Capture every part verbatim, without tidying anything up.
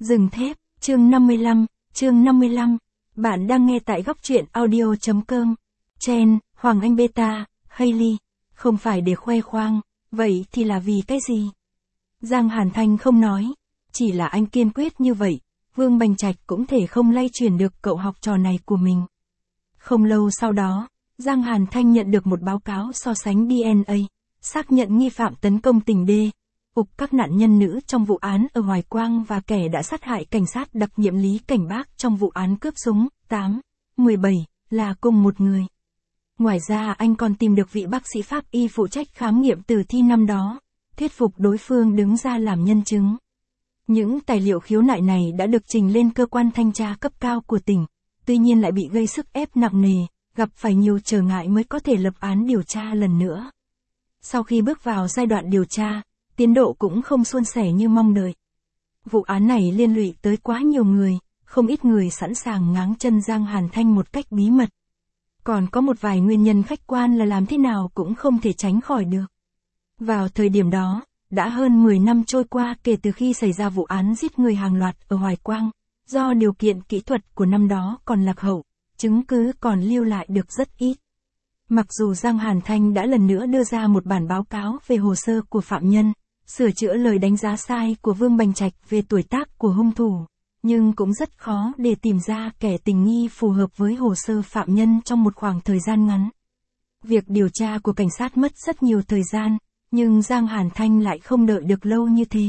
Rừng thép, chương năm mươi lăm, chương năm mươi lăm. Bạn đang nghe tại góc truyện audio.com. Chen, Hoàng Anh Beta, Hailey. Không phải để khoe khoang, vậy thì là vì cái gì? Giang Hàn Thanh không nói. Chỉ là anh kiên quyết như vậy, Vương Bành Trạch cũng thể không lay chuyển được cậu học trò này của mình. Không lâu sau đó, Giang Hàn Thanh nhận được một báo cáo so sánh đê en a, xác nhận nghi phạm tấn công tỉnh D. Ục các nạn nhân nữ trong vụ án ở Hoài Quang và kẻ đã sát hại cảnh sát đặc nhiệm Lý Cảnh Bác trong vụ án cướp súng tám mười bảy là cùng một người. Ngoài ra anh còn tìm được vị bác sĩ pháp y phụ trách khám nghiệm tử thi năm đó, thuyết phục đối phương đứng ra làm nhân chứng. Những tài liệu khiếu nại này đã được trình lên cơ quan thanh tra cấp cao của tỉnh, tuy nhiên lại bị gây sức ép nặng nề, gặp phải nhiều trở ngại mới có thể lập án điều tra lần nữa. Sau khi bước vào giai đoạn điều tra, tiến độ cũng không suôn sẻ như mong đợi. Vụ án này liên lụy tới quá nhiều người, không ít người sẵn sàng ngáng chân Giang Hàn Thanh một cách bí mật. Còn có một vài nguyên nhân khách quan là làm thế nào cũng không thể tránh khỏi được. Vào thời điểm đó, đã hơn mười năm trôi qua kể từ khi xảy ra vụ án giết người hàng loạt ở Hoài Quang, do điều kiện kỹ thuật của năm đó còn lạc hậu, chứng cứ còn lưu lại được rất ít. Mặc dù Giang Hàn Thanh đã lần nữa đưa ra một bản báo cáo về hồ sơ của phạm nhân, sửa chữa lời đánh giá sai của Vương Bành Trạch về tuổi tác của hung thủ, nhưng cũng rất khó để tìm ra kẻ tình nghi phù hợp với hồ sơ phạm nhân trong một khoảng thời gian ngắn. Việc điều tra của cảnh sát mất rất nhiều thời gian, nhưng Giang Hàn Thanh lại không đợi được lâu như thế.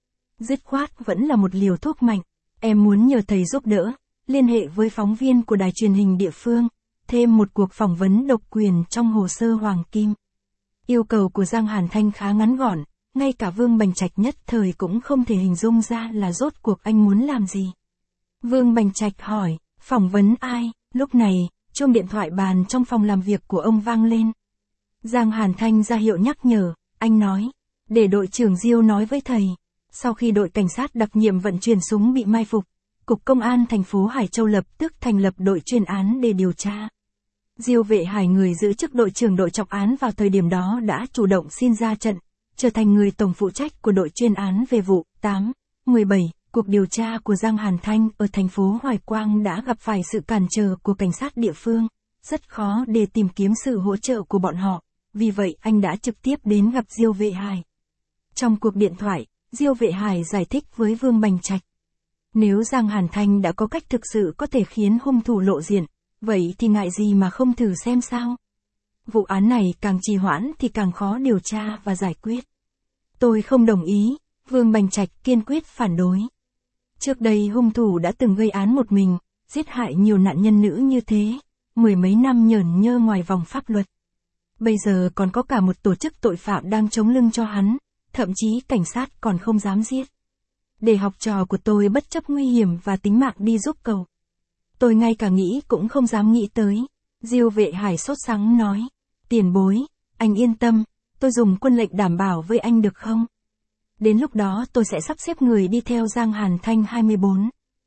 Dứt khoát vẫn là một liều thuốc mạnh, em muốn nhờ thầy giúp đỡ, liên hệ với phóng viên của đài truyền hình địa phương, thêm một cuộc phỏng vấn độc quyền trong hồ sơ Hoàng Kim. Yêu cầu của Giang Hàn Thanh khá ngắn gọn, ngay cả Vương Bành Trạch nhất thời cũng không thể hình dung ra là rốt cuộc anh muốn làm gì. Vương Bành Trạch hỏi, phỏng vấn ai? Lúc này, chuông điện thoại bàn trong phòng làm việc của ông vang lên. Giang Hàn Thanh ra hiệu nhắc nhở, anh nói, để đội trưởng Diêu nói với thầy. Sau khi đội cảnh sát đặc nhiệm vận chuyển súng bị mai phục, Cục Công an thành phố Hải Châu lập tức thành lập đội chuyên án để điều tra. Diêu Vệ Hải, người giữ chức đội trưởng đội trọng án vào thời điểm đó, đã chủ động xin ra trận, trở thành người tổng phụ trách của đội chuyên án về vụ tám mười bảy. Cuộc điều tra của Giang Hàn Thanh ở thành phố Hoài Quang đã gặp phải sự cản trở của cảnh sát địa phương, rất khó để tìm kiếm sự hỗ trợ của bọn họ, vì vậy anh đã trực tiếp đến gặp Diêu Vệ Hải. Trong cuộc điện thoại, Diêu Vệ Hải giải thích với Vương Bành Trạch. Nếu Giang Hàn Thanh đã có cách thực sự có thể khiến hung thủ lộ diện, vậy thì ngại gì mà không thử xem sao? Vụ án này càng trì hoãn thì càng khó điều tra và giải quyết. Tôi không đồng ý, Vương Bành Trạch kiên quyết phản đối. Trước đây hung thủ đã từng gây án một mình, giết hại nhiều nạn nhân nữ như thế, mười mấy năm nhởn nhơ ngoài vòng pháp luật. Bây giờ còn có cả một tổ chức tội phạm đang chống lưng cho hắn, thậm chí cảnh sát còn không dám giết. Để học trò của tôi bất chấp nguy hiểm và tính mạng đi giúp cậu. Tôi ngay cả nghĩ cũng không dám nghĩ tới. Diêu Vệ Hải sốt sắng nói, tiền bối, anh yên tâm, tôi dùng quân lệnh đảm bảo với anh được không? Đến lúc đó tôi sẽ sắp xếp người đi theo Giang Hàn Thanh hai mươi bốn.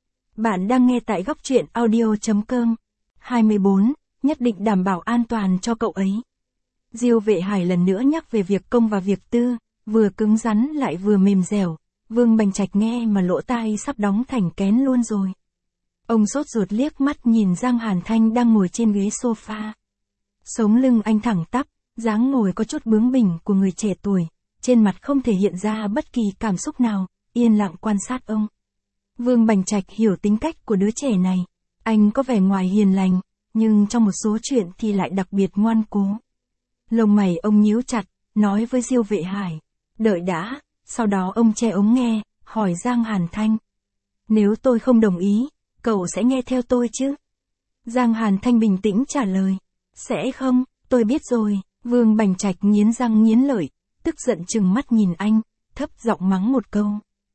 Bạn đang nghe tại góc truyện audio.com. hai mươi bốn, nhất định đảm bảo an toàn cho cậu ấy. Diêu Vệ Hải lần nữa nhắc về việc công và việc tư, vừa cứng rắn lại vừa mềm dẻo. Vương Bành Trạch nghe mà lỗ tai sắp đóng thành kén luôn rồi. Ông sốt ruột liếc mắt nhìn Giang Hàn Thanh đang ngồi trên ghế sofa. Sống lưng anh thẳng tắp, dáng ngồi có chút bướng bỉnh của người trẻ tuổi, trên mặt không thể hiện ra bất kỳ cảm xúc nào, yên lặng quan sát ông. Vương Bành Trạch hiểu tính cách của đứa trẻ này, anh có vẻ ngoài hiền lành, nhưng trong một số chuyện thì lại đặc biệt ngoan cố. Lông mày ông nhíu chặt, nói với Diêu Vệ Hải, đợi đã. Sau đó ông che ống nghe, hỏi Giang Hàn Thanh. Nếu tôi không đồng ý, cậu sẽ nghe theo tôi chứ? Giang Hàn Thanh bình tĩnh trả lời. Sẽ không, tôi biết rồi. Vương Bành Trạch nghiến răng nghiến lợi, tức giận trừng mắt nhìn anh, thấp giọng mắng một câu.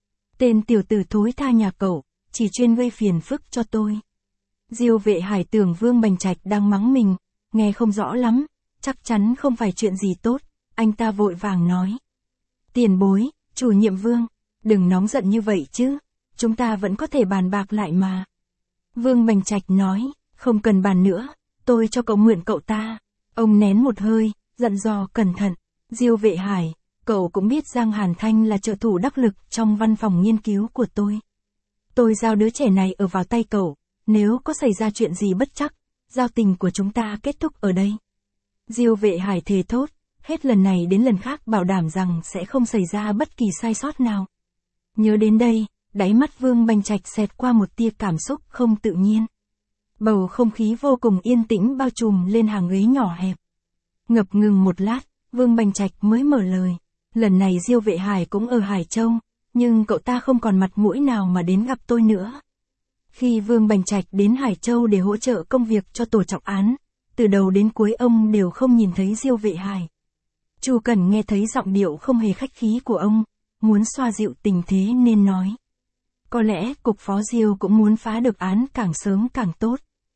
Tên tiểu tử thối tha nhà cậu, chỉ chuyên gây phiền phức cho tôi. Diêu Vệ Hải tưởng Vương Bành Trạch đang mắng mình, nghe không rõ lắm, chắc chắn không phải chuyện gì tốt, anh ta vội vàng nói. Tiền bối, chủ nhiệm Vương, đừng nóng giận như vậy chứ, chúng ta vẫn có thể bàn bạc lại mà. Vương Bành Trạch nói, không cần bàn nữa, tôi cho cậu mượn cậu ta. Ông nén một hơi, dặn dò cẩn thận. Diêu Vệ Hải, cậu cũng biết Giang Hàn Thanh là trợ thủ đắc lực trong văn phòng nghiên cứu của tôi. Tôi giao đứa trẻ này ở vào tay cậu, nếu có xảy ra chuyện gì bất trắc, giao tình của chúng ta kết thúc ở đây. Diêu Vệ Hải thề thốt, hết lần này đến lần khác bảo đảm rằng sẽ không xảy ra bất kỳ sai sót nào. Nhớ đến đây, đáy mắt Vương Bành Trạch xẹt qua một tia cảm xúc không tự nhiên. Bầu không khí vô cùng yên tĩnh bao trùm lên hàng ghế nhỏ hẹp. Ngập ngừng một lát, Vương Bành Trạch mới mở lời. Lần này Diêu Vệ Hải cũng ở Hải Châu, nhưng cậu ta không còn mặt mũi nào mà đến gặp tôi nữa. Khi Vương Bành Trạch đến Hải Châu để hỗ trợ công việc cho tổ trọng án, từ đầu đến cuối ông đều không nhìn thấy Diêu Vệ Hải. Chu Cẩn nghe thấy giọng điệu không hề khách khí của ông, muốn xoa dịu tình thế nên nói. Có lẽ cục phó Diêu cũng muốn phá được án càng sớm càng tốt.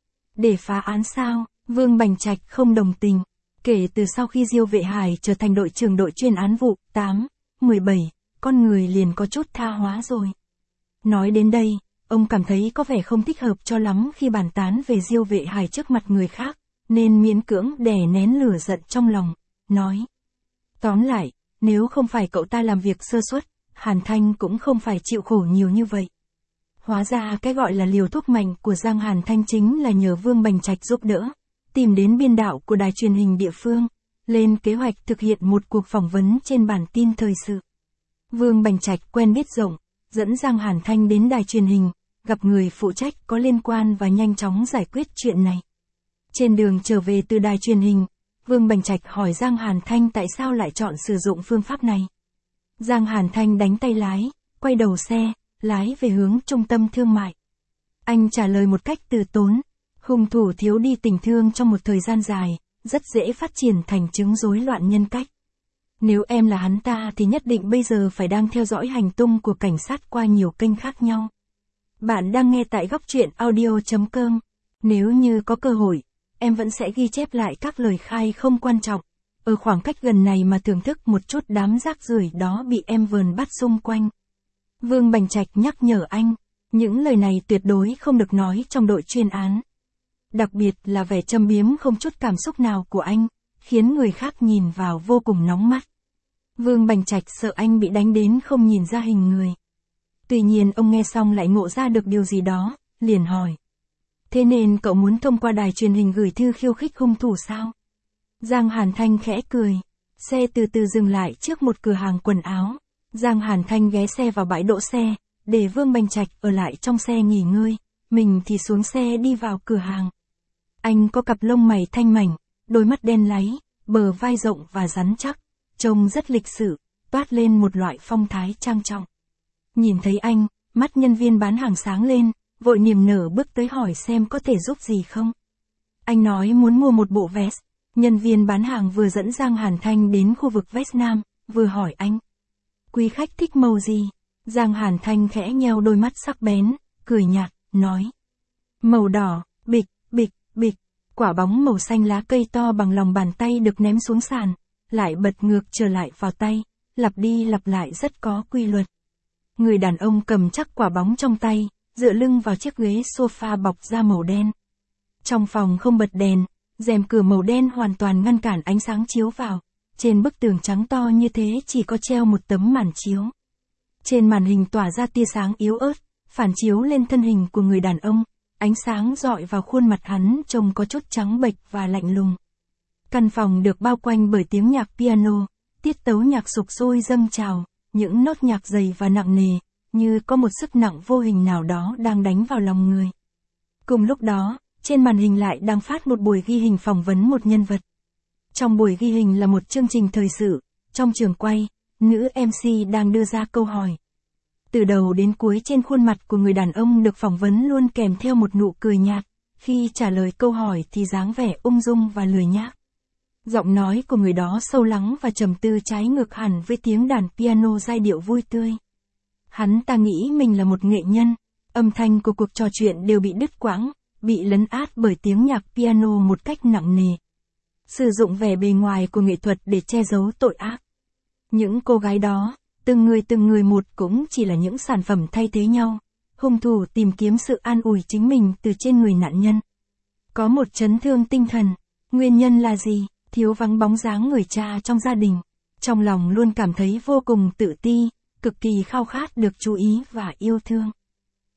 Để phá án sao? Vương Bành Trạch không đồng tình. Kể từ sau khi Diêu Vệ Hải trở thành đội trưởng đội chuyên án vụ tám, mười bảy, con người liền có chút tha hóa rồi. Nói đến đây, ông cảm thấy có vẻ không thích hợp cho lắm khi bàn tán về Diêu Vệ Hải trước mặt người khác, nên miễn cưỡng đè nén lửa giận trong lòng, nói. Tóm lại, nếu không phải cậu ta làm việc sơ suất, Hàn Thanh cũng không phải chịu khổ nhiều như vậy. Hóa ra cái gọi là liều thuốc mạnh của Giang Hàn Thanh chính là nhờ Vương Bành Trạch giúp đỡ, tìm đến biên đạo của đài truyền hình địa phương, lên kế hoạch thực hiện một cuộc phỏng vấn trên bản tin thời sự. Vương Bành Trạch quen biết rộng, dẫn Giang Hàn Thanh đến đài truyền hình, gặp người phụ trách có liên quan và nhanh chóng giải quyết chuyện này. Trên đường trở về từ đài truyền hình, Vương Bành Trạch hỏi Giang Hàn Thanh tại sao lại chọn sử dụng phương pháp này. Giang Hàn Thanh đánh tay lái, quay đầu xe, lái về hướng trung tâm thương mại. Anh trả lời một cách từ tốn, hung thủ thiếu đi tình thương trong một thời gian dài, rất dễ phát triển thành chứng rối loạn nhân cách. Nếu em là hắn ta thì nhất định bây giờ phải đang theo dõi hành tung của cảnh sát qua nhiều kênh khác nhau. Bạn đang nghe tại góc truyện audio chấm com. Nếu như có cơ hội, em vẫn sẽ ghi chép lại các lời khai không quan trọng. Ở khoảng cách gần này mà thưởng thức một chút đám rác rưởi đó bị em vờn bắt xung quanh. Vương Bành Trạch nhắc nhở anh, những lời này tuyệt đối không được nói trong đội chuyên án. Đặc biệt là vẻ châm biếm không chút cảm xúc nào của anh, khiến người khác nhìn vào vô cùng nóng mắt. Vương Bành Trạch sợ anh bị đánh đến không nhìn ra hình người. Tuy nhiên ông nghe xong lại ngộ ra được điều gì đó, liền hỏi. Thế nên cậu muốn thông qua đài truyền hình gửi thư khiêu khích hung thủ sao? Giang Hàn Thanh khẽ cười. Xe từ từ dừng lại trước một cửa hàng quần áo. Giang Hàn Thanh ghé xe vào bãi đỗ xe, để Vương Bành Trạch ở lại trong xe nghỉ ngơi, mình thì xuống xe đi vào cửa hàng. Anh có cặp lông mày thanh mảnh, đôi mắt đen láy, bờ vai rộng và rắn chắc, trông rất lịch sự, toát lên một loại phong thái trang trọng. Nhìn thấy anh, mắt nhân viên bán hàng sáng lên, vội niềm nở bước tới hỏi xem có thể giúp gì không. Anh nói muốn mua một bộ vest. Nhân viên bán hàng vừa dẫn Giang Hàn Thanh đến khu vực vest nam, vừa hỏi anh. Quý khách thích màu gì? Giang Hàn Thanh khẽ nheo đôi mắt sắc bén, cười nhạt, nói. Màu đỏ, bịch, bịch, bịch. Quả bóng màu xanh lá cây to bằng lòng bàn tay được ném xuống sàn, lại bật ngược trở lại vào tay, lặp đi lặp lại rất có quy luật. Người đàn ông cầm chắc quả bóng trong tay, dựa lưng vào chiếc ghế sofa bọc da màu đen. Trong phòng không bật đèn, rèm cửa màu đen hoàn toàn ngăn cản ánh sáng chiếu vào. Trên bức tường trắng to như thế chỉ có treo một tấm màn chiếu. Trên màn hình tỏa ra tia sáng yếu ớt, phản chiếu lên thân hình của người đàn ông. Ánh sáng rọi vào khuôn mặt hắn trông có chút trắng bệch và lạnh lùng. Căn phòng được bao quanh bởi tiếng nhạc piano, tiết tấu nhạc sục sôi dâng trào, những nốt nhạc dày và nặng nề, như có một sức nặng vô hình nào đó đang đánh vào lòng người. Cùng lúc đó, trên màn hình lại đang phát một buổi ghi hình phỏng vấn một nhân vật. Trong buổi ghi hình là một chương trình thời sự, trong trường quay, nữ em xê đang đưa ra câu hỏi. Từ đầu đến cuối trên khuôn mặt của người đàn ông được phỏng vấn luôn kèm theo một nụ cười nhạt, khi trả lời câu hỏi thì dáng vẻ ung dung và lười nhác. Giọng nói của người đó sâu lắng và trầm tư trái ngược hẳn với tiếng đàn piano giai điệu vui tươi. Hắn ta nghĩ mình là một nghệ nhân, âm thanh của cuộc trò chuyện đều bị đứt quãng, bị lấn át bởi tiếng nhạc piano một cách nặng nề. Sử dụng vẻ bề ngoài của nghệ thuật để che giấu tội ác. Những cô gái đó, từng người từng người một cũng chỉ là những sản phẩm thay thế nhau. Hung thủ tìm kiếm sự an ủi chính mình từ trên người nạn nhân. Có một chấn thương tinh thần. Nguyên nhân là gì? Thiếu vắng bóng dáng người cha trong gia đình. Trong lòng luôn cảm thấy vô cùng tự ti, cực kỳ khao khát được chú ý và yêu thương.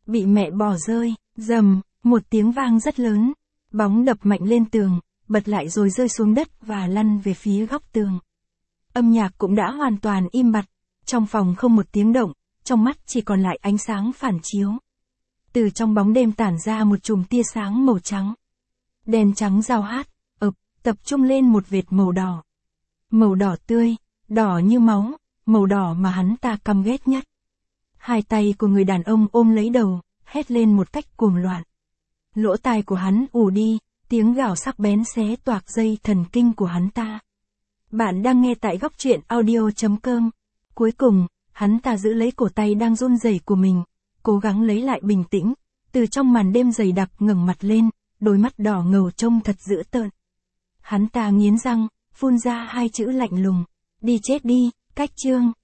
bị mẹ bỏ rơi, rầm, một tiếng vang rất lớn, bóng đập mạnh lên tường, bật lại rồi rơi xuống đất và lăn về phía góc tường. Âm nhạc cũng đã hoàn toàn im bặt, trong phòng không một tiếng động, trong mắt chỉ còn lại ánh sáng phản chiếu. Từ trong bóng đêm tản ra một chùm tia sáng màu trắng. Đèn trắng rao hát, ập, tập trung lên một vệt màu đỏ. Màu đỏ tươi, đỏ như máu, màu đỏ mà hắn ta căm ghét nhất. Hai tay của người đàn ông ôm lấy đầu, hét lên một cách cuồng loạn. Lỗ tai của hắn ù đi, tiếng gào sắc bén xé toạc dây thần kinh của hắn ta. Bạn đang nghe tại góc truyện audio chấm com. Cuối cùng, hắn ta giữ lấy cổ tay đang run rẩy của mình, cố gắng lấy lại bình tĩnh, từ trong màn đêm dày đặc ngẩng mặt lên, đôi mắt đỏ ngầu trông thật dữ tợn. Hắn ta nghiến răng, phun ra hai chữ lạnh lùng, đi chết đi, cách chương.